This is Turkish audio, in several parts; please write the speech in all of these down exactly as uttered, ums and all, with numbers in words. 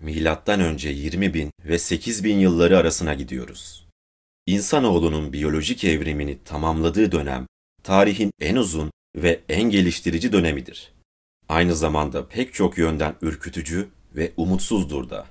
milattan önce yirmi bin ve sekiz bin yılları arasına gidiyoruz. İnsanoğlunun biyolojik evrimini tamamladığı dönem, tarihin en uzun ve en geliştirici dönemidir. Aynı zamanda pek çok yönden ürkütücü ve umutsuzdur da.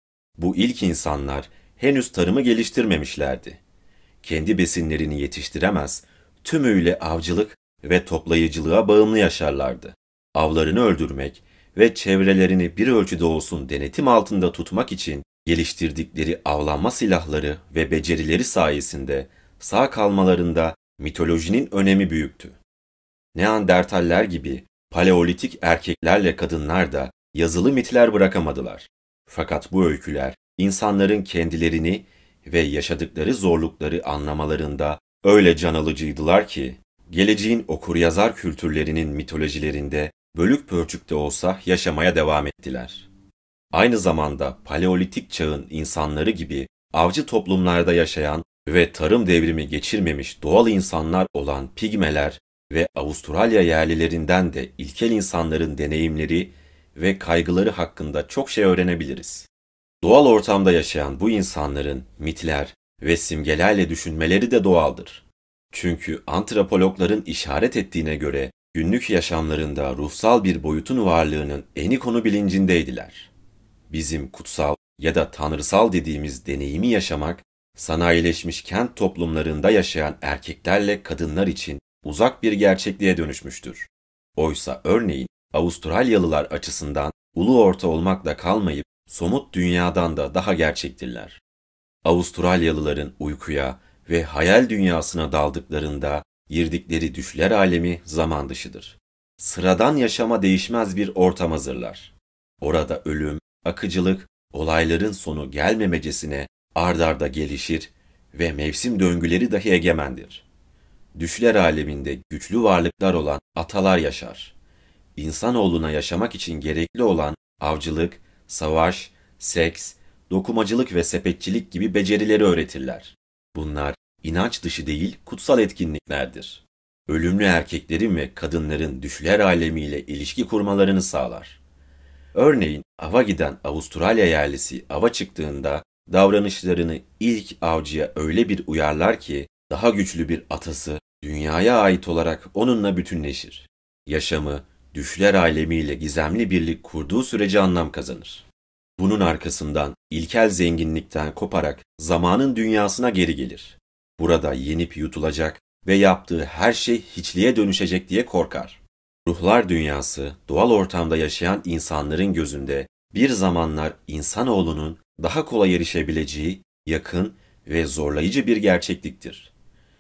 Bu ilk insanlar henüz tarımı geliştirmemişlerdi. Kendi besinlerini yetiştiremez, tümüyle avcılık ve toplayıcılığa bağımlı yaşarlardı. Avlarını öldürmek ve çevrelerini bir ölçüde olsun denetim altında tutmak için geliştirdikleri avlanma silahları ve becerileri sayesinde sağ kalmalarında mitolojinin önemi büyüktü. Neandertaller gibi paleolitik erkeklerle kadınlar da yazılı mitler bırakamadılar. Fakat bu öyküler insanların kendilerini ve yaşadıkları zorlukları anlamalarında öyle can alıcıydılar ki, geleceğin okuryazar kültürlerinin mitolojilerinde bölük pörçük de olsa yaşamaya devam ettiler. Aynı zamanda paleolitik çağın insanları gibi avcı toplumlarda yaşayan ve tarım devrimi geçirmemiş doğal insanlar olan pigmeler ve Avustralya yerlilerinden de ilkel insanların deneyimleri ve kaygıları hakkında çok şey öğrenebiliriz. Doğal ortamda yaşayan bu insanların mitler ve simgelerle düşünmeleri de doğaldır. Çünkü antropologların işaret ettiğine göre günlük yaşamlarında ruhsal bir boyutun varlığının en konu bilincindeydiler. Bizim kutsal ya da tanrısal dediğimiz deneyimi yaşamak, sanayileşmiş kent toplumlarında yaşayan erkeklerle kadınlar için uzak bir gerçekliğe dönüşmüştür. Oysa örneğin Avustralyalılar açısından ulu orta olmakla kalmayıp somut dünyadan da daha gerçektirler. Avustralyalıların uykuya ve hayal dünyasına daldıklarında girdikleri düşler alemi zaman dışıdır. Sıradan yaşama değişmez bir ortam hazırlar. Orada ölüm, akıcılık, olayların sonu gelmemecesine ard arda gelişir ve mevsim döngüleri dahi egemendir. Düşler aleminde güçlü varlıklar olan atalar yaşar. İnsanoğluna yaşamak için gerekli olan avcılık, savaş, seks, dokumacılık ve sepetçilik gibi becerileri öğretirler. Bunlar inanç dışı değil, kutsal etkinliklerdir. Ölümlü erkeklerin ve kadınların düşler alemiyle ilişki kurmalarını sağlar. Örneğin ava giden Avustralya yerlisi ava çıktığında davranışlarını ilk avcıya öyle bir uyarlar ki daha güçlü bir atası dünyaya ait olarak onunla bütünleşir. Yaşamı düşler alemiyle gizemli birlik kurduğu sürece anlam kazanır. Bunun arkasından ilkel zenginlikten koparak zamanın dünyasına geri gelir. Burada yenip yutulacak ve yaptığı her şey hiçliğe dönüşecek diye korkar. Ruhlar dünyası, doğal ortamda yaşayan insanların gözünde bir zamanlar insanoğlunun daha kolay erişebileceği yakın ve zorlayıcı bir gerçekliktir.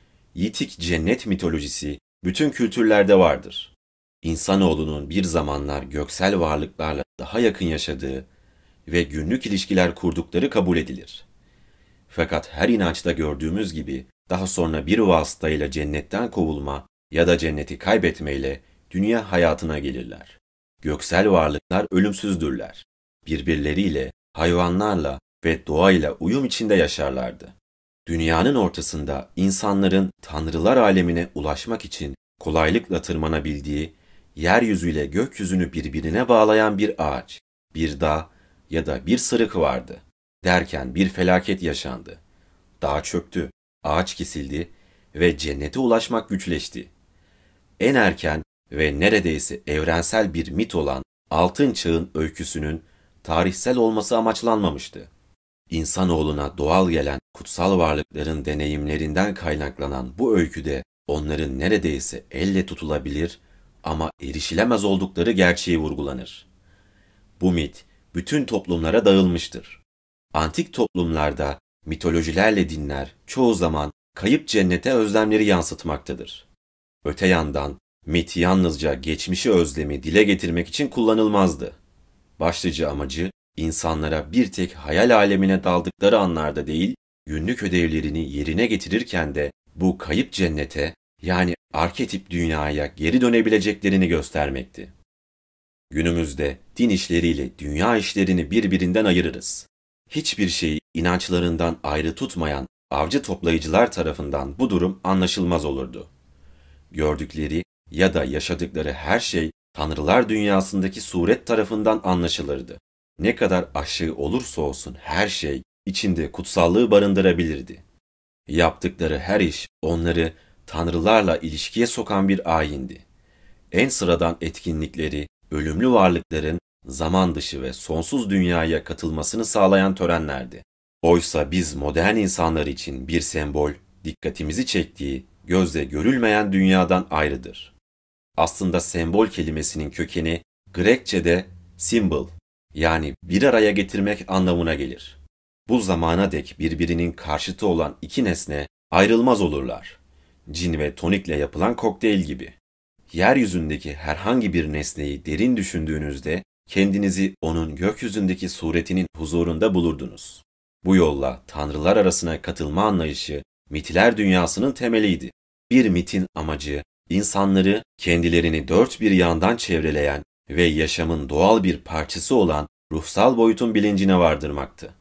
Yitik cennet mitolojisi bütün kültürlerde vardır. İnsanoğlunun bir zamanlar göksel varlıklarla daha yakın yaşadığı ve günlük ilişkiler kurdukları kabul edilir. Fakat her inançta gördüğümüz gibi daha sonra bir vasıtayla cennetten kovulma ya da cenneti kaybetmeyle dünya hayatına gelirler. Göksel varlıklar ölümsüzdürler. Birbirleriyle, hayvanlarla ve doğayla uyum içinde yaşarlardı. Dünyanın ortasında insanların tanrılar alemine ulaşmak için kolaylıkla tırmanabildiği, yeryüzüyle gökyüzünü birbirine bağlayan bir ağaç, bir dağ ya da bir sırık vardı. Derken bir felaket yaşandı. Dağ çöktü, ağaç kesildi ve cennete ulaşmak güçleşti. En erken ve neredeyse evrensel bir mit olan Altın Çağ'ın öyküsünün tarihsel olması amaçlanmamıştı. İnsanoğluna doğal gelen kutsal varlıkların deneyimlerinden kaynaklanan bu öyküde onların neredeyse elle tutulabilir ama erişilemez oldukları gerçeği vurgulanır. Bu mit bütün toplumlara dağılmıştır. Antik toplumlarda mitolojilerle dinler çoğu zaman kayıp cennete özlemleri yansıtmaktadır. Öte yandan mit yalnızca geçmişi özlemi dile getirmek için kullanılmazdı. Başlıca amacı insanlara bir tek hayal alemine daldıkları anlarda değil, günlük ödevlerini yerine getirirken de bu kayıp cennete yani arketip dünyaya geri dönebileceklerini göstermekti. Günümüzde din işleriyle dünya işlerini birbirinden ayırırız. Hiçbir şeyi inançlarından ayrı tutmayan avcı toplayıcılar tarafından bu durum anlaşılmaz olurdu. Gördükleri ya da yaşadıkları her şey tanrılar dünyasındaki suret tarafından anlaşılırdı. Ne kadar aşığı olursa olsun her şey içinde kutsallığı barındırabilirdi. Yaptıkları her iş onları tanrılarla ilişkiye sokan bir ayindi. En sıradan etkinlikleri, ölümlü varlıkların zaman dışı ve sonsuz dünyaya katılmasını sağlayan törenlerdi. Oysa biz modern insanlar için bir sembol, dikkatimizi çektiği, gözle görülmeyen dünyadan ayrıdır. Aslında sembol kelimesinin kökeni Grekçe'de symbol, yani bir araya getirmek anlamına gelir. Bu zamana dek birbirinin karşıtı olan iki nesne ayrılmaz olurlar. Cin ve tonikle yapılan kokteyl gibi. Yeryüzündeki herhangi bir nesneyi derin düşündüğünüzde kendinizi onun gökyüzündeki suretinin huzurunda bulurdunuz. Bu yolla tanrılar arasına katılma anlayışı mitler dünyasının temeliydi. Bir mitin amacı insanları kendilerini dört bir yandan çevreleyen ve yaşamın doğal bir parçası olan ruhsal boyutun bilincine vardırmaktı.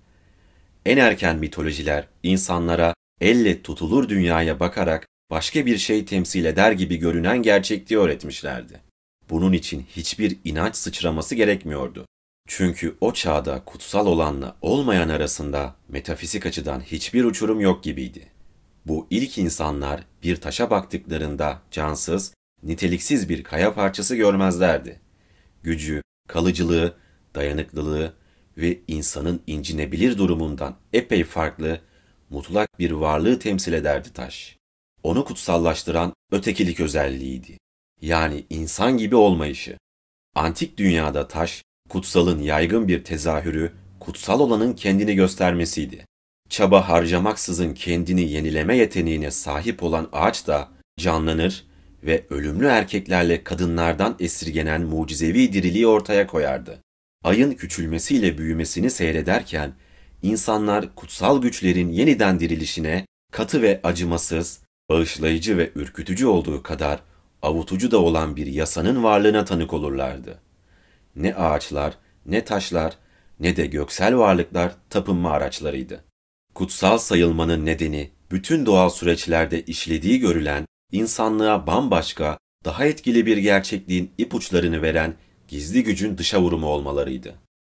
En erken mitolojiler insanlara elle tutulur dünyaya bakarak başka bir şey temsil eder gibi görünen gerçekliği öğretmişlerdi. Bunun için hiçbir inanç sıçraması gerekmiyordu. Çünkü o çağda kutsal olanla olmayan arasında metafizik açıdan hiçbir uçurum yok gibiydi. Bu ilk insanlar bir taşa baktıklarında cansız, niteliksiz bir kaya parçası görmezlerdi. Gücü, kalıcılığı, dayanıklılığı ve insanın incinebilir durumundan epey farklı, mutlak bir varlığı temsil ederdi taş. Onu kutsallaştıran ötekilik özelliğiydi. Yani insan gibi olmayışı. Antik dünyada taş, kutsalın yaygın bir tezahürü, kutsal olanın kendini göstermesiydi. Çaba harcamaksızın kendini yenileme yeteneğine sahip olan ağaç da canlanır ve ölümlü erkeklerle kadınlardan esirgenen mucizevi diriliği ortaya koyardı. Ayın küçülmesiyle büyümesini seyrederken, insanlar kutsal güçlerin yeniden dirilişine katı ve acımasız, bağışlayıcı ve ürkütücü olduğu kadar avutucu da olan bir yasanın varlığına tanık olurlardı. Ne ağaçlar, ne taşlar, ne de göksel varlıklar tapınma araçlarıydı. Kutsal sayılmanın nedeni, bütün doğal süreçlerde işlediği görülen, insanlığa bambaşka, daha etkili bir gerçekliğin ipuçlarını veren gizli gücün dışa vurumu olmalarıydı.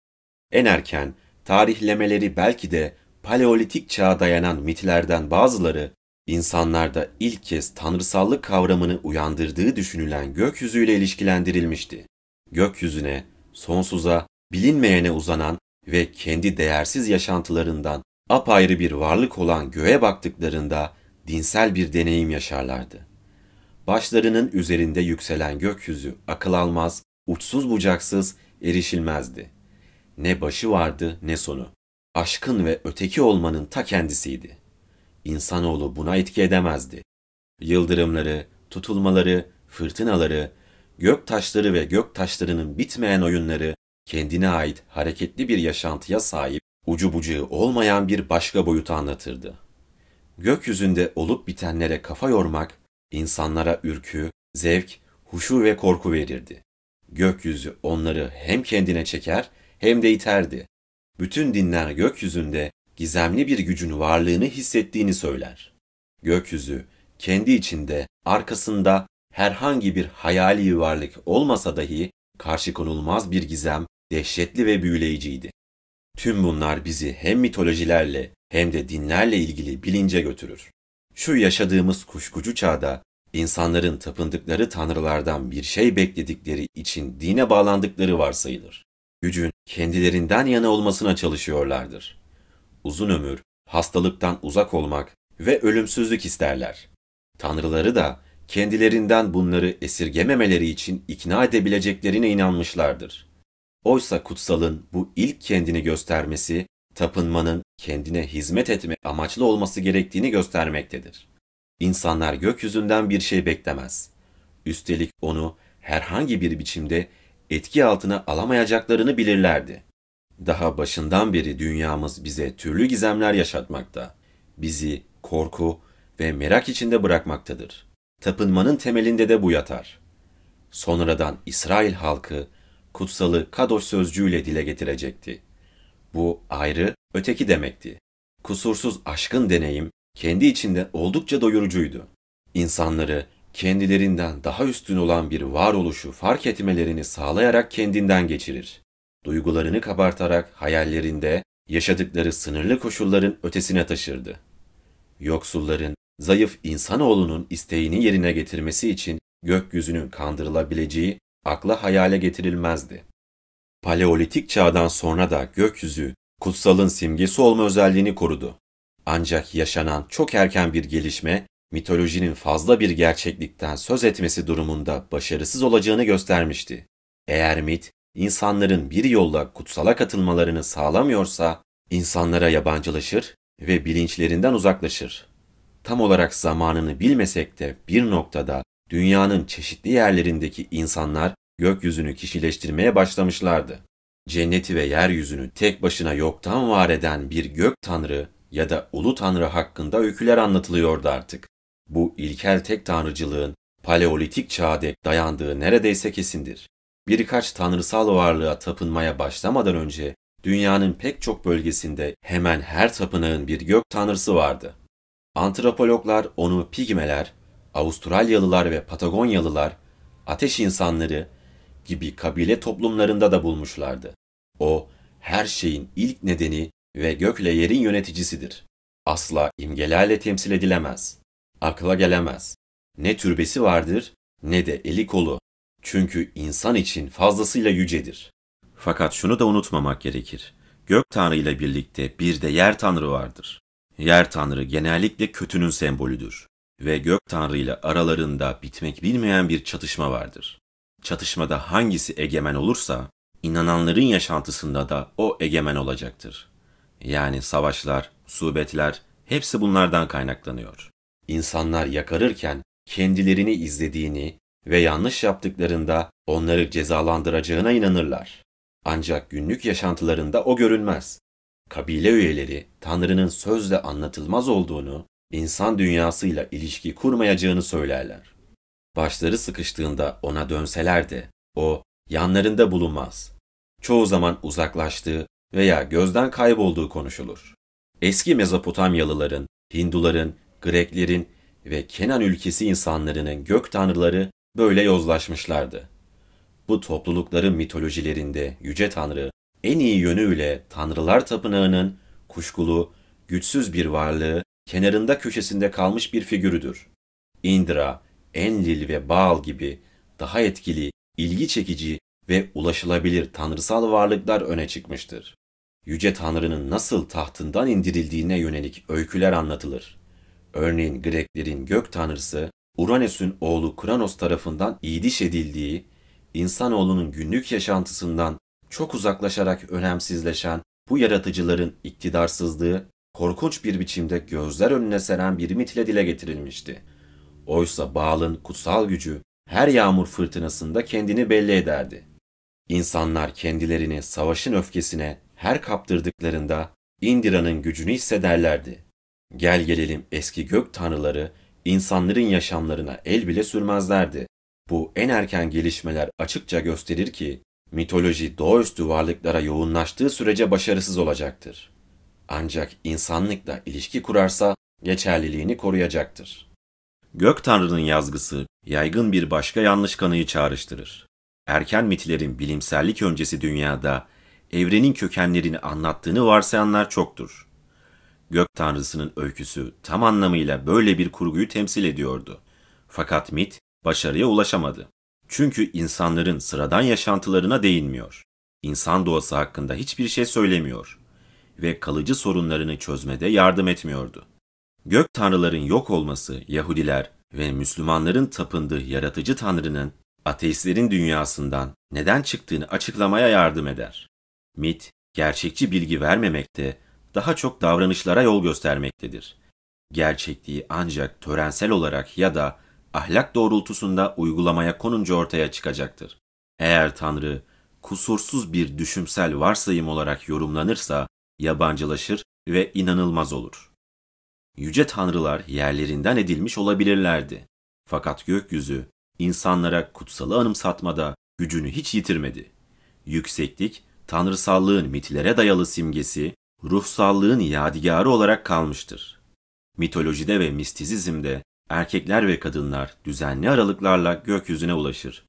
En erken, tarihlemeleri belki de Paleolitik çağa dayanan mitlerden bazıları, insanlarda ilk kez tanrısallık kavramını uyandırdığı düşünülen gökyüzüyle ilişkilendirilmişti. Gökyüzüne, sonsuza, bilinmeyene uzanan ve kendi değersiz yaşantılarından apayrı bir varlık olan göğe baktıklarında dinsel bir deneyim yaşarlardı. Başlarının üzerinde yükselen gökyüzü akıl almaz, uçsuz bucaksız, erişilmezdi. Ne başı vardı ne sonu. Aşkın ve öteki olmanın ta kendisiydi. İnsanoğlu buna etki edemezdi. Yıldırımları, tutulmaları, fırtınaları, gök taşları ve gök taşlarının bitmeyen oyunları kendine ait hareketli bir yaşantıya sahip, ucu bucağı olmayan bir başka boyutu anlatırdı. Gökyüzünde olup bitenlere kafa yormak, insanlara ürkü, zevk, huşu ve korku verirdi. Gökyüzü onları hem kendine çeker hem de iterdi. Bütün dinler gökyüzünde gizemli bir gücün varlığını hissettiğini söyler. Gökyüzü kendi içinde, arkasında herhangi bir hayali varlık olmasa dahi karşı konulmaz bir gizem, dehşetli ve büyüleyiciydi. Tüm bunlar bizi hem mitolojilerle hem de dinlerle ilgili bilince götürür. Şu yaşadığımız kuşkucu çağda insanların tapındıkları tanrılardan bir şey bekledikleri için dine bağlandıkları varsayılır. Gücün kendilerinden yana olmasına çalışıyorlardır. Uzun ömür, hastalıktan uzak olmak ve ölümsüzlük isterler. Tanrıları da kendilerinden bunları esirgememeleri için ikna edebileceklerine inanmışlardır. Oysa kutsalın bu ilk kendini göstermesi, tapınmanın kendine hizmet etme amaçlı olması gerektiğini göstermektedir. İnsanlar gökyüzünden bir şey beklemez. Üstelik onu herhangi bir biçimde etki altına alamayacaklarını bilirlerdi. Daha başından beri dünyamız bize türlü gizemler yaşatmakta, bizi korku ve merak içinde bırakmaktadır. Tapınmanın temelinde de bu yatar. Sonradan İsrail halkı kutsalı Kadoş sözcüğüyle dile getirecekti. Bu ayrı, öteki demekti. Kusursuz aşkın deneyim kendi içinde oldukça doyurucuydu. İnsanları kendilerinden daha üstün olan bir varoluşu fark etmelerini sağlayarak kendinden geçirir. duygularını kabartarak hayallerinde yaşadıkları sınırlı koşulların ötesine taşırdı. Yoksulların, zayıf insanoğlunun isteğini yerine getirmesi için gökyüzünün kandırılabileceği akla hayale getirilmezdi. Paleolitik çağdan sonra da gökyüzü, kutsalın simgesi olma özelliğini korudu. Ancak yaşanan çok erken bir gelişme, mitolojinin fazla bir gerçeklikten söz etmesi durumunda başarısız olacağını göstermişti. Eğer mit, insanların bir yolla kutsala katılmalarını sağlamıyorsa, insanlara yabancılaşır ve bilinçlerinden uzaklaşır. Tam olarak zamanını bilmesek de bir noktada dünyanın çeşitli yerlerindeki insanlar gökyüzünü kişileştirmeye başlamışlardı. Cenneti ve yeryüzünü tek başına yoktan var eden bir gök tanrı ya da ulu tanrı hakkında öyküler anlatılıyordu artık. Bu ilkel tek tanrıcılığın paleolitik çağa dek dayandığı neredeyse kesindir. Birkaç tanrısal varlığa tapınmaya başlamadan önce dünyanın pek çok bölgesinde hemen her tapınağın bir gök tanrısı vardı. Antropologlar onu Pigmeler, Avustralyalılar ve Patagonyalılar, ateş insanları gibi kabile toplumlarında da bulmuşlardı. O, her şeyin ilk nedeni ve gökle yerin yöneticisidir. Asla imgelerle temsil edilemez. Akla gelemez. Ne türbesi vardır ne de eli kolu. Çünkü insan için fazlasıyla yücedir. Fakat şunu da unutmamak gerekir. Gök Tanrı ile birlikte bir de yer Tanrı vardır. Yer Tanrı genellikle kötünün sembolüdür ve Gök Tanrı ile aralarında bitmek bilmeyen bir çatışma vardır. Çatışmada hangisi egemen olursa, inananların yaşantısında da o egemen olacaktır. Yani savaşlar, musibetler, hepsi bunlardan kaynaklanıyor. İnsanlar yakarırken kendilerini izlediğini ve yanlış yaptıklarında onları cezalandıracağına inanırlar. Ancak günlük yaşantılarında o görünmez. Kabile üyeleri Tanrı'nın sözle anlatılmaz olduğunu, insan dünyasıyla ilişki kurmayacağını söylerler. Başları sıkıştığında ona dönseler de o yanlarında bulunmaz. Çoğu zaman uzaklaştığı veya gözden kaybolduğu konuşulur. Eski Mezopotamyalıların, Hinduların, Greklerin ve Kenan ülkesi insanlarının gök tanrıları böyle yozlaşmışlardı. Bu toplulukların mitolojilerinde Yüce Tanrı en iyi yönüyle Tanrılar Tapınağı'nın kuşkulu, güçsüz bir varlığı kenarında köşesinde kalmış bir figürüdür. Indra, Enlil ve Baal gibi daha etkili, ilgi çekici ve ulaşılabilir tanrısal varlıklar öne çıkmıştır. Yüce Tanrı'nın nasıl tahtından indirildiğine yönelik öyküler anlatılır. Örneğin Greklerin gök tanrısı, Uranüs'ün oğlu Kronos tarafından idiş edildiği, insanoğlunun günlük yaşantısından çok uzaklaşarak önemsizleşen bu yaratıcıların iktidarsızlığı, korkunç bir biçimde gözler önüne seren bir mitle dile getirilmişti. Oysa Baal'ın kutsal gücü her yağmur fırtınasında kendini belli ederdi. İnsanlar kendilerini savaşın öfkesine her kaptırdıklarında Indra'nın gücünü hissederlerdi. Gel gelelim eski gök tanrıları insanların yaşamlarına el bile sürmezlerdi. Bu en erken gelişmeler açıkça gösterir ki mitoloji doğaüstü varlıklara yoğunlaştığı sürece başarısız olacaktır. Ancak insanlıkla ilişki kurarsa geçerliliğini koruyacaktır. Gök Tanrı'nın yazgısı yaygın bir başka yanlış kanıyı çağrıştırır. Erken mitlerin bilimsellik öncesi dünyada evrenin kökenlerini anlattığını varsayanlar çoktur. Gök Tanrısı'nın öyküsü tam anlamıyla böyle bir kurguyu temsil ediyordu. Fakat mit başarıya ulaşamadı. Çünkü insanların sıradan yaşantılarına değinmiyor. İnsan doğası hakkında hiçbir şey söylemiyor ve kalıcı sorunlarını çözmede yardım etmiyordu. Gök tanrıların yok olması Yahudiler ve Müslümanların tapındığı yaratıcı tanrının ateistlerin dünyasından neden çıktığını açıklamaya yardım eder. Mit, gerçekçi bilgi vermemekte, daha çok davranışlara yol göstermektedir. Gerçekliği ancak törensel olarak ya da ahlak doğrultusunda uygulamaya konunca ortaya çıkacaktır. Eğer Tanrı, kusursuz bir düşümsel varsayım olarak yorumlanırsa, yabancılaşır ve inanılmaz olur. Yüce tanrılar yerlerinden edilmiş olabilirlerdi. Fakat gökyüzü, insanlara kutsalı anımsatmada gücünü hiç yitirmedi. Yükseklik, tanrısallığın mitlere dayalı simgesi, ruhsallığın yadigarı olarak kalmıştır. Mitolojide ve mistisizmde erkekler ve kadınlar düzenli aralıklarla gökyüzüne ulaşır.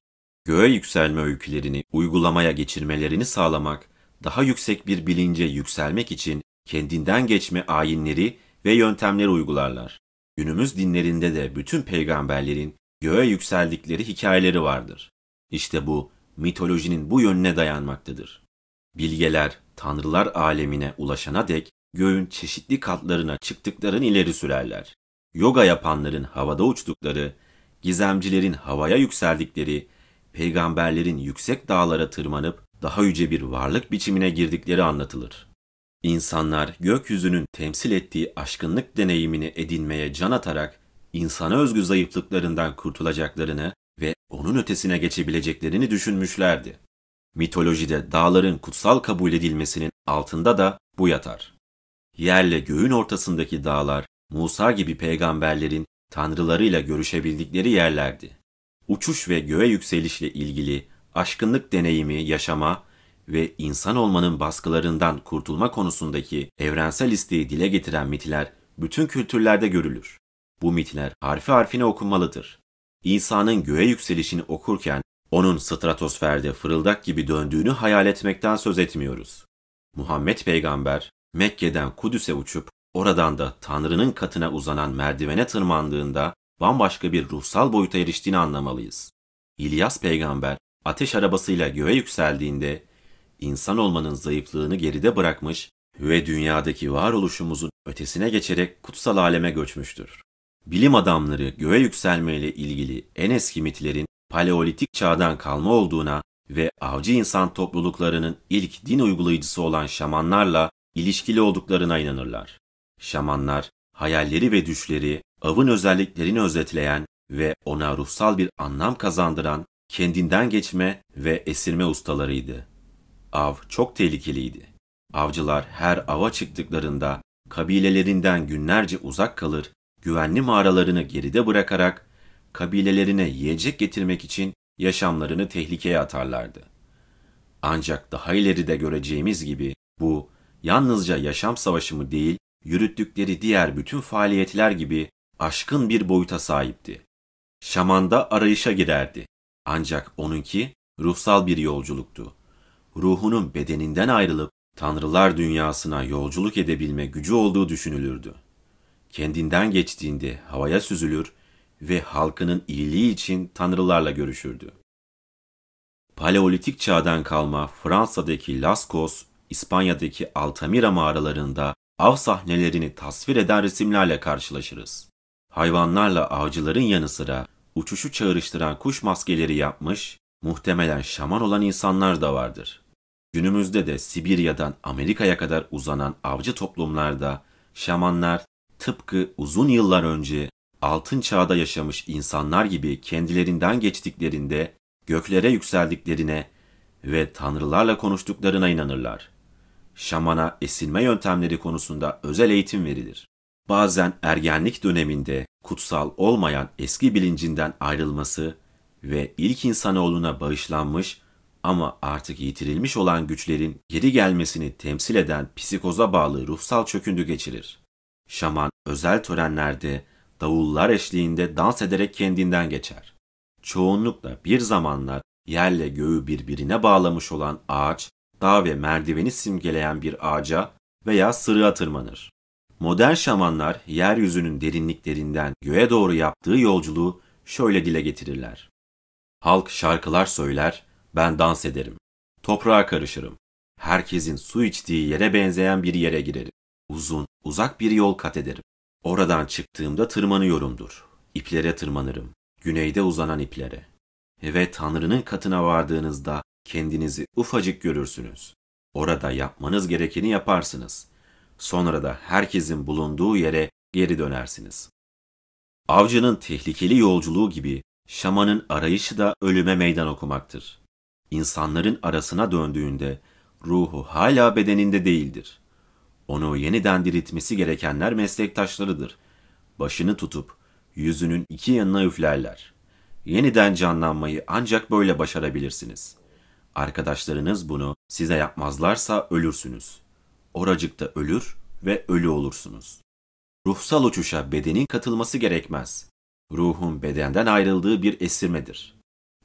Göğe yükselme öykülerini uygulamaya geçirmelerini sağlamak, daha yüksek bir bilince yükselmek için kendinden geçme ayinleri ve yöntemleri uygularlar. Günümüz dinlerinde de bütün peygamberlerin göğe yükseldikleri hikayeleri vardır. İşte bu, mitolojinin bu yönüne dayanmaktadır. Bilgeler, tanrılar alemine ulaşana dek göğün çeşitli katlarına çıktıklarını ileri sürerler. Yoga yapanların havada uçtukları, gizemcilerin havaya yükseldikleri, peygamberlerin yüksek dağlara tırmanıp daha yüce bir varlık biçimine girdikleri anlatılır. İnsanlar gökyüzünün temsil ettiği aşkınlık deneyimini edinmeye can atarak insana özgü zayıflıklarından kurtulacaklarını ve onun ötesine geçebileceklerini düşünmüşlerdi. Mitolojide dağların kutsal kabul edilmesinin altında da bu yatar. Yerle göğün ortasındaki dağlar, Musa gibi peygamberlerin tanrılarıyla görüşebildikleri yerlerdi. Uçuş ve göğe yükselişle ilgili aşkınlık deneyimi yaşama ve insan olmanın baskılarından kurtulma konusundaki evrensel isteği dile getiren mitler bütün kültürlerde görülür. Bu mitler harfi harfine okunmalıdır. İsa'nın göğe yükselişini okurken onun stratosferde fırıldak gibi döndüğünü hayal etmekten söz etmiyoruz. Muhammed peygamber Mekke'den Kudüs'e uçup oradan da Tanrı'nın katına uzanan merdivene tırmandığında bambaşka bir ruhsal boyuta eriştiğini anlamalıyız. İlyas peygamber ateş arabasıyla göğe yükseldiğinde insan olmanın zayıflığını geride bırakmış ve dünyadaki varoluşumuzun ötesine geçerek kutsal aleme göçmüştür. Bilim adamları göğe yükselmeyle ilgili en eski mitlerin Paleolitik çağdan kalma olduğuna ve avcı insan topluluklarının ilk din uygulayıcısı olan şamanlarla ilişkili olduklarına inanırlar. Şamanlar, hayalleri ve düşleri, avın özelliklerini özetleyen ve ona ruhsal bir anlam kazandıran kendinden geçme ve esirme ustalarıydı. Av çok tehlikeliydi. Avcılar her ava çıktıklarında kabilelerinden günlerce uzak kalır, güvenli mağaralarını geride bırakarak kabilelerine yiyecek getirmek için yaşamlarını tehlikeye atarlardı. Ancak daha ileride göreceğimiz gibi bu yalnızca yaşam savaşı değil, yürüttükleri diğer bütün faaliyetler gibi aşkın bir boyuta sahipti. Şaman da arayışa girerdi. Ancak onunki ruhsal bir yolculuktu. Ruhunun bedeninden ayrılıp tanrılar dünyasına yolculuk edebilme gücü olduğu düşünülürdü. Kendinden geçtiğinde havaya süzülür ve halkının iyiliği için tanrılarla görüşürdü. Paleolitik çağdan kalma Fransa'daki Lascaux, İspanya'daki Altamira mağaralarında av sahnelerini tasvir eden resimlerle karşılaşırız. Hayvanlarla avcıların yanı sıra uçuşu çağrıştıran kuş maskeleri yapmış, muhtemelen şaman olan insanlar da vardır. Günümüzde de Sibirya'dan Amerika'ya kadar uzanan avcı toplumlarda şamanlar tıpkı uzun yıllar önce altın çağda yaşamış insanlar gibi kendilerinden geçtiklerinde göklere yükseldiklerine ve tanrılarla konuştuklarına inanırlar. Şamana esinme yöntemleri konusunda özel eğitim verilir. Bazen ergenlik döneminde kutsal olmayan eski bilincinden ayrılması ve ilk insanoğluna bağışlanmış ama artık yitirilmiş olan güçlerin geri gelmesini temsil eden psikoza bağlı ruhsal çöküntü geçirir. Şaman özel törenlerde davullar eşliğinde dans ederek kendinden geçer. Çoğunlukla bir zamanlar yerle göğü birbirine bağlamış olan ağaç, dağ ve merdiveni simgeleyen bir ağaca veya sırığa tırmanır. Modern şamanlar yeryüzünün derinliklerinden göğe doğru yaptığı yolculuğu şöyle dile getirirler. Halk şarkılar söyler, ben dans ederim. Toprağa karışırım. Herkesin su içtiği yere benzeyen bir yere girerim. Uzun, uzak bir yol kat ederim. Oradan çıktığımda tırmanıyorumdur. İplere tırmanırım. Güneyde uzanan iplere. Ve Tanrı'nın katına vardığınızda kendinizi ufacık görürsünüz. Orada yapmanız gerekeni yaparsınız. Sonra da herkesin bulunduğu yere geri dönersiniz. Avcının tehlikeli yolculuğu gibi şamanın arayışı da ölüme meydan okumaktır. İnsanların arasına döndüğünde ruhu hala bedeninde değildir. Onu yeniden diriltmesi gerekenler meslektaşlarıdır. Başını tutup yüzünün iki yanına üflerler. Yeniden canlanmayı ancak böyle başarabilirsiniz. Arkadaşlarınız bunu size yapmazlarsa ölürsünüz. Oracıkta ölür ve ölü olursunuz. Ruhsal uçuşa bedenin katılması gerekmez. Ruhun bedenden ayrıldığı bir esirmedir.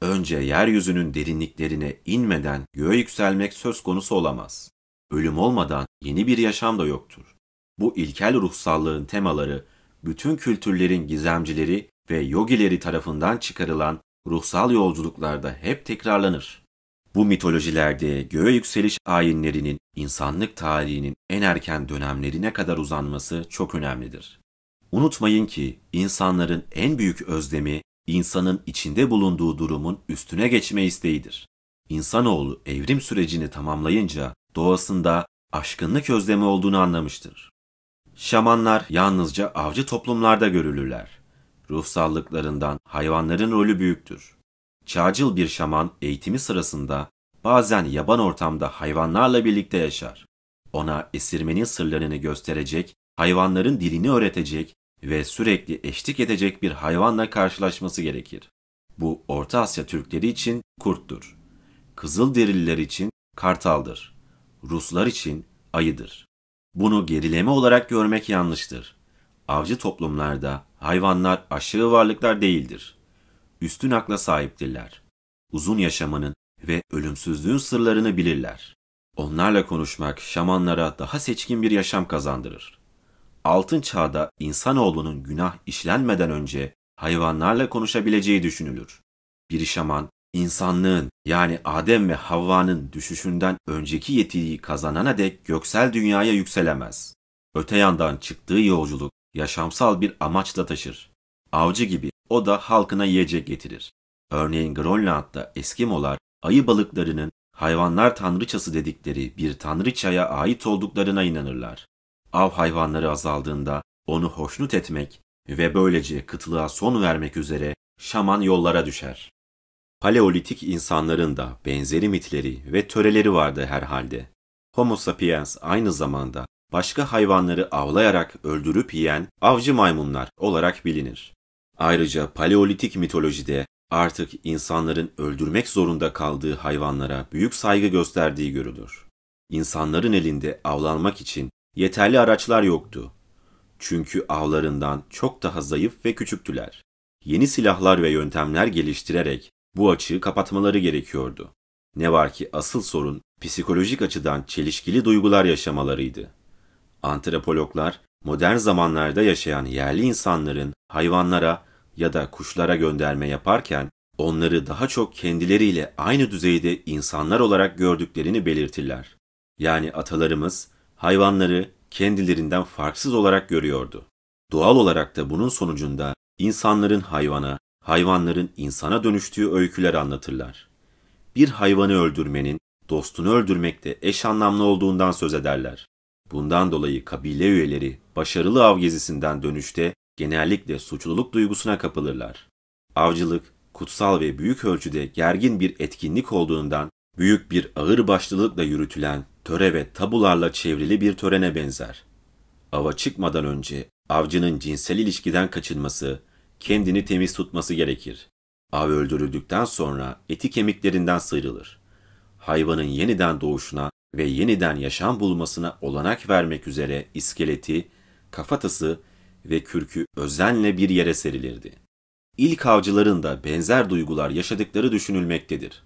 Önce yeryüzünün derinliklerine inmeden göğe yükselmek söz konusu olamaz. Ölüm olmadan yeni bir yaşam da yoktur. Bu ilkel ruhsallığın temaları, bütün kültürlerin gizemcileri ve yogileri tarafından çıkarılan ruhsal yolculuklarda hep tekrarlanır. Bu mitolojilerde göğe yükseliş ayinlerinin insanlık tarihinin en erken dönemlerine kadar uzanması çok önemlidir. Unutmayın ki insanların en büyük özlemi, insanın içinde bulunduğu durumun üstüne geçme isteğidir. İnsanoğlu evrim sürecini tamamlayınca doğasında aşkınlık özlemi olduğunu anlamıştır. Şamanlar yalnızca avcı toplumlarda görülürler. Ruhsallıklarından hayvanların rolü büyüktür. Çağcıl bir şaman eğitimi sırasında bazen yaban ortamda hayvanlarla birlikte yaşar. Ona esirmenin sırlarını gösterecek, hayvanların dilini öğretecek ve sürekli eşlik edecek bir hayvanla karşılaşması gerekir. Bu Orta Asya Türkleri için kurttur. Kızılderililer için kartaldır. Ruslar için ayıdır. Bunu gerileme olarak görmek yanlıştır. Avcı toplumlarda hayvanlar aşağı varlıklar değildir. Üstün akla sahiptirler. Uzun yaşamanın ve ölümsüzlüğün sırlarını bilirler. Onlarla konuşmak şamanlara daha seçkin bir yaşam kazandırır. Altın çağda insanoğlunun günah işlenmeden önce hayvanlarla konuşabileceği düşünülür. Bir şaman, insanlığın yani Adem ve Havva'nın düşüşünden önceki yetiyi kazanana dek göksel dünyaya yükselemez. Öte yandan çıktığı yolculuk yaşamsal bir amaçla taşır. Avcı gibi o da halkına yiyecek getirir. Örneğin Grönland'da Eskimolar ayı balıklarının hayvanlar tanrıçası dedikleri bir tanrıçaya ait olduklarına inanırlar. Av hayvanları azaldığında onu hoşnut etmek ve böylece kıtlığa son vermek üzere şaman yollara düşer. Paleolitik insanların da benzeri mitleri ve töreleri vardı herhalde. Homo sapiens aynı zamanda başka hayvanları avlayarak öldürüp yiyen avcı maymunlar olarak bilinir. Ayrıca Paleolitik mitolojide artık insanların öldürmek zorunda kaldığı hayvanlara büyük saygı gösterdiği görülür. İnsanların elinde avlanmak için yeterli araçlar yoktu. Çünkü avlarından çok daha zayıf ve küçüktüler. Yeni silahlar ve yöntemler geliştirerek bu açığı kapatmaları gerekiyordu. Ne var ki asıl sorun psikolojik açıdan çelişkili duygular yaşamalarıydı. Antropologlar modern zamanlarda yaşayan yerli insanların hayvanlara ya da kuşlara gönderme yaparken onları daha çok kendileriyle aynı düzeyde insanlar olarak gördüklerini belirtirler. Yani atalarımız hayvanları kendilerinden farksız olarak görüyordu. Doğal olarak da bunun sonucunda insanların hayvana, hayvanların insana dönüştüğü öyküler anlatırlar. Bir hayvanı öldürmenin dostunu öldürmekle eş anlamlı olduğundan söz ederler. Bundan dolayı kabile üyeleri başarılı av gezisinden dönüşte genellikle suçluluk duygusuna kapılırlar. Avcılık, kutsal ve büyük ölçüde gergin bir etkinlik olduğundan büyük bir ağırbaşlılıkla yürütülen töre ve tabularla çevrili bir törene benzer. Ava çıkmadan önce avcının cinsel ilişkiden kaçınması, kendini temiz tutması gerekir. Av öldürüldükten sonra eti kemiklerinden sıyrılır. Hayvanın yeniden doğuşuna ve yeniden yaşam bulmasına olanak vermek üzere iskeleti, kafatası ve kürkü özenle bir yere serilirdi. İlk avcıların da benzer duygular yaşadıkları düşünülmektedir.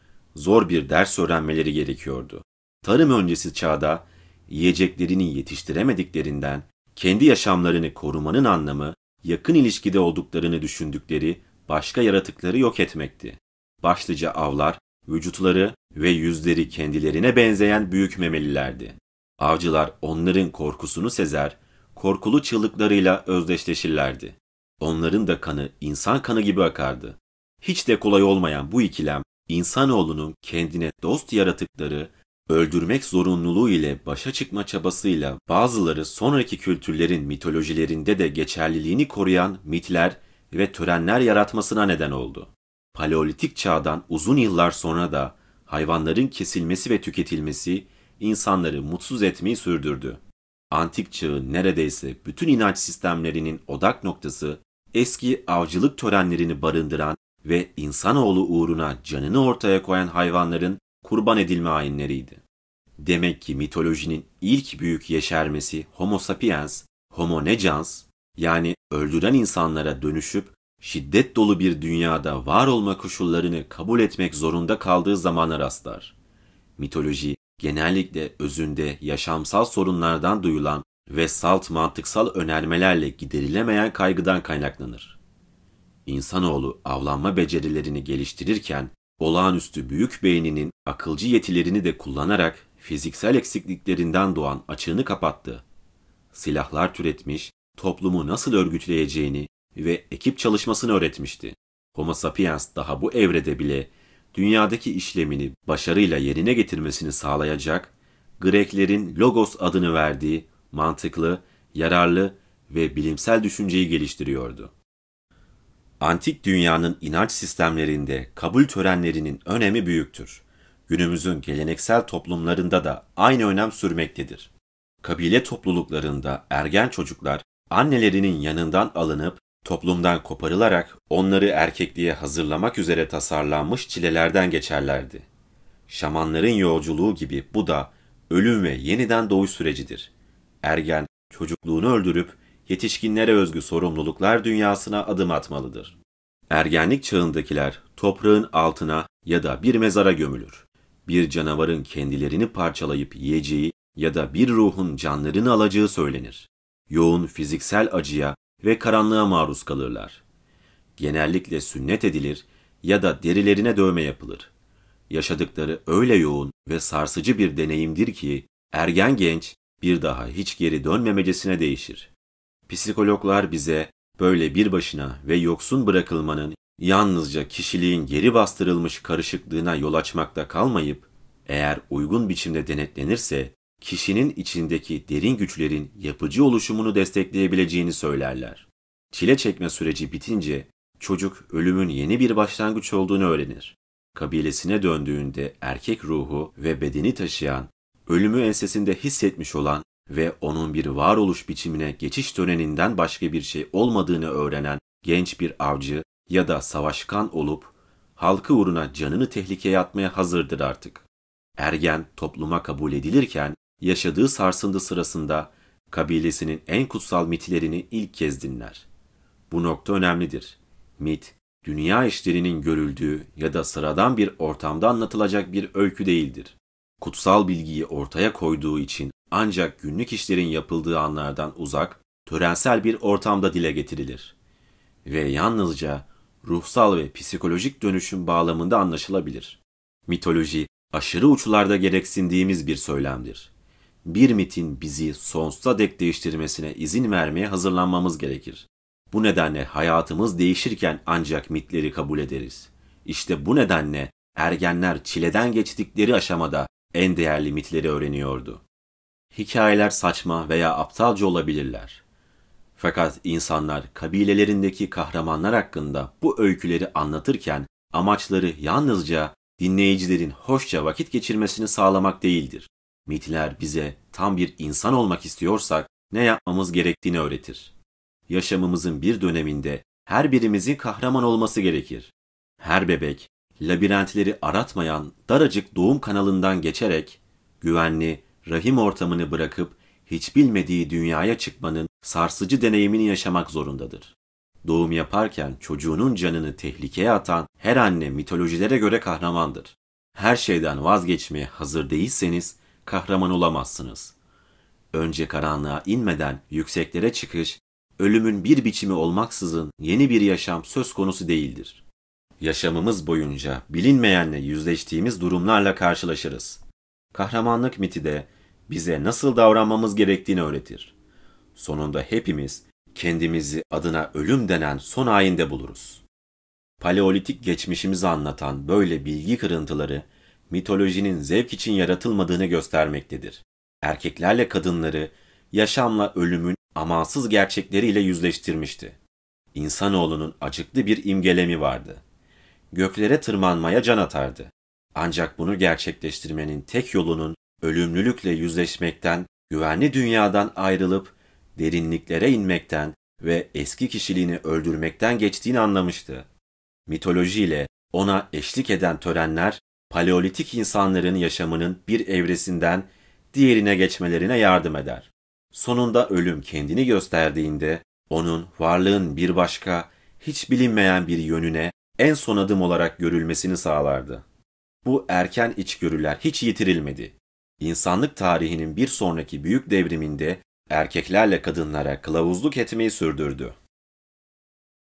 Zor bir ders öğrenmeleri gerekiyordu. Tarım öncesi çağda yiyeceklerini yetiştiremediklerinden kendi yaşamlarını korumanın anlamı yakın ilişkide olduklarını düşündükleri başka yaratıkları yok etmekti. Başlıca avlar, vücutları ve yüzleri kendilerine benzeyen büyük memelilerdi. Avcılar onların korkusunu sezer, korkulu çığlıklarıyla özdeşleşirlerdi. Onların da kanı insan kanı gibi akardı. Hiç de kolay olmayan bu ikilem, insanoğlunun kendine dost yaratıkları öldürmek zorunluluğu ile başa çıkma çabasıyla bazıları sonraki kültürlerin mitolojilerinde de geçerliliğini koruyan mitler ve törenler yaratmasına neden oldu. Paleolitik çağdan uzun yıllar sonra da hayvanların kesilmesi ve tüketilmesi insanları mutsuz etmeyi sürdürdü. Antik çağın neredeyse bütün inanç sistemlerinin odak noktası eski avcılık törenlerini barındıran ve insanoğlu uğruna canını ortaya koyan hayvanların kurban edilme ayinleriydi. Demek ki mitolojinin ilk büyük yeşermesi Homo sapiens, Homo negens yani öldüren insanlara dönüşüp şiddet dolu bir dünyada var olma koşullarını kabul etmek zorunda kaldığı zamana rastlar. Mitoloji, genellikle özünde yaşamsal sorunlardan duyulan ve salt mantıksal önermelerle giderilemeyen kaygıdan kaynaklanır. İnsanoğlu avlanma becerilerini geliştirirken, olağanüstü büyük beyninin akılcı yetilerini de kullanarak fiziksel eksikliklerinden doğan açığını kapattı. Silahlar türetmiş, toplumu nasıl örgütleyeceğini ve ekip çalışmasını öğretmişti. Homo sapiens daha bu evrede bile dünyadaki işlemini başarıyla yerine getirmesini sağlayacak, Greklerin logos adını verdiği mantıklı, yararlı ve bilimsel düşünceyi geliştiriyordu. Antik dünyanın inanç sistemlerinde kabul törenlerinin önemi büyüktür. Günümüzün geleneksel toplumlarında da aynı önem sürmektedir. Kabile topluluklarında ergen çocuklar annelerinin yanından alınıp toplumdan koparılarak onları erkekliğe hazırlamak üzere tasarlanmış çilelerden geçerlerdi. Şamanların yolculuğu gibi bu da ölüm ve yeniden doğuş sürecidir. Ergen çocukluğunu öldürüp yetişkinlere özgü sorumluluklar dünyasına adım atmalıdır. Ergenlik çağındakiler toprağın altına ya da bir mezara gömülür. Bir canavarın kendilerini parçalayıp yiyeceği ya da bir ruhun canlarını alacağı söylenir. Yoğun fiziksel acıya ve karanlığa maruz kalırlar. Genellikle sünnet edilir ya da derilerine dövme yapılır. Yaşadıkları öyle yoğun ve sarsıcı bir deneyimdir ki ergen genç bir daha hiç geri dönmemecesine değişir. Psikologlar bize böyle bir başına ve yoksun bırakılmanın yalnızca kişiliğin geri bastırılmış karışıklığına yol açmakta kalmayıp, eğer uygun biçimde denetlenirse, kişinin içindeki derin güçlerin yapıcı oluşumunu destekleyebileceğini söylerler. Çile çekme süreci bitince, çocuk ölümün yeni bir başlangıç olduğunu öğrenir. Kabilesine döndüğünde erkek ruhu ve bedeni taşıyan, ölümü ensesinde hissetmiş olan ve onun bir varoluş biçimine geçiş töreninden başka bir şey olmadığını öğrenen genç bir avcı ya da savaşkan olup, halkı uğruna canını tehlikeye atmaya hazırdır artık. Ergen topluma kabul edilirken, yaşadığı sarsıntı sırasında kabilesinin en kutsal mitlerini ilk kez dinler. Bu nokta önemlidir. Mit, dünya işlerinin görüldüğü ya da sıradan bir ortamda anlatılacak bir öykü değildir. Kutsal bilgiyi ortaya koyduğu için ancak günlük işlerin yapıldığı anlardan uzak, törensel bir ortamda dile getirilir. Ve yalnızca ruhsal ve psikolojik dönüşüm bağlamında anlaşılabilir. Mitoloji, aşırı uçlarda gereksindiğimiz bir söylemdir. Bir mitin bizi sonsuza dek değiştirmesine izin vermeye hazırlanmamız gerekir. Bu nedenle hayatımız değişirken ancak mitleri kabul ederiz. İşte bu nedenle ergenler çileden geçtikleri aşamada en değerli mitleri öğreniyordu. Hikayeler saçma veya aptalca olabilirler. Fakat insanlar kabilelerindeki kahramanlar hakkında bu öyküleri anlatırken amaçları yalnızca dinleyicilerin hoşça vakit geçirmesini sağlamak değildir. Mitler bize tam bir insan olmak istiyorsak ne yapmamız gerektiğini öğretir. Yaşamımızın bir döneminde her birimizin kahraman olması gerekir. Her bebek, labirentleri aratmayan daracık doğum kanalından geçerek güvenli, rahim ortamını bırakıp hiç bilmediği dünyaya çıkmanın sarsıcı deneyimini yaşamak zorundadır. Doğum yaparken çocuğunun canını tehlikeye atan her anne mitolojilere göre kahramandır. Her şeyden vazgeçmeye hazır değilseniz kahraman olamazsınız. Önce karanlığa inmeden yükseklere çıkış, ölümün bir biçimi olmaksızın yeni bir yaşam söz konusu değildir. Yaşamımız boyunca bilinmeyenle yüzleştiğimiz durumlarla karşılaşırız. Kahramanlık miti de bize nasıl davranmamız gerektiğini öğretir. Sonunda hepimiz kendimizi adına ölüm denen son ayinde buluruz. Paleolitik geçmişimizi anlatan böyle bilgi kırıntıları mitolojinin zevk için yaratılmadığını göstermektedir. Erkeklerle kadınları yaşamla ölümün amansız gerçekleriyle yüzleştirmişti. İnsanoğlunun acıklı bir imgelemi vardı. Göklere tırmanmaya can atardı. Ancak bunu gerçekleştirmenin tek yolunun ölümlülükle yüzleşmekten, güvenli dünyadan ayrılıp derinliklere inmekten ve eski kişiliğini öldürmekten geçtiğini anlamıştı. Mitolojiyle ona eşlik eden törenler, paleolitik insanların yaşamının bir evresinden diğerine geçmelerine yardım eder. Sonunda ölüm kendini gösterdiğinde, onun varlığın bir başka, hiç bilinmeyen bir yönüne en son adım olarak görülmesini sağlardı. Bu erken içgörüler hiç yitirilmedi. İnsanlık tarihinin bir sonraki büyük devriminde erkeklerle kadınlara kılavuzluk etmeyi sürdürdü.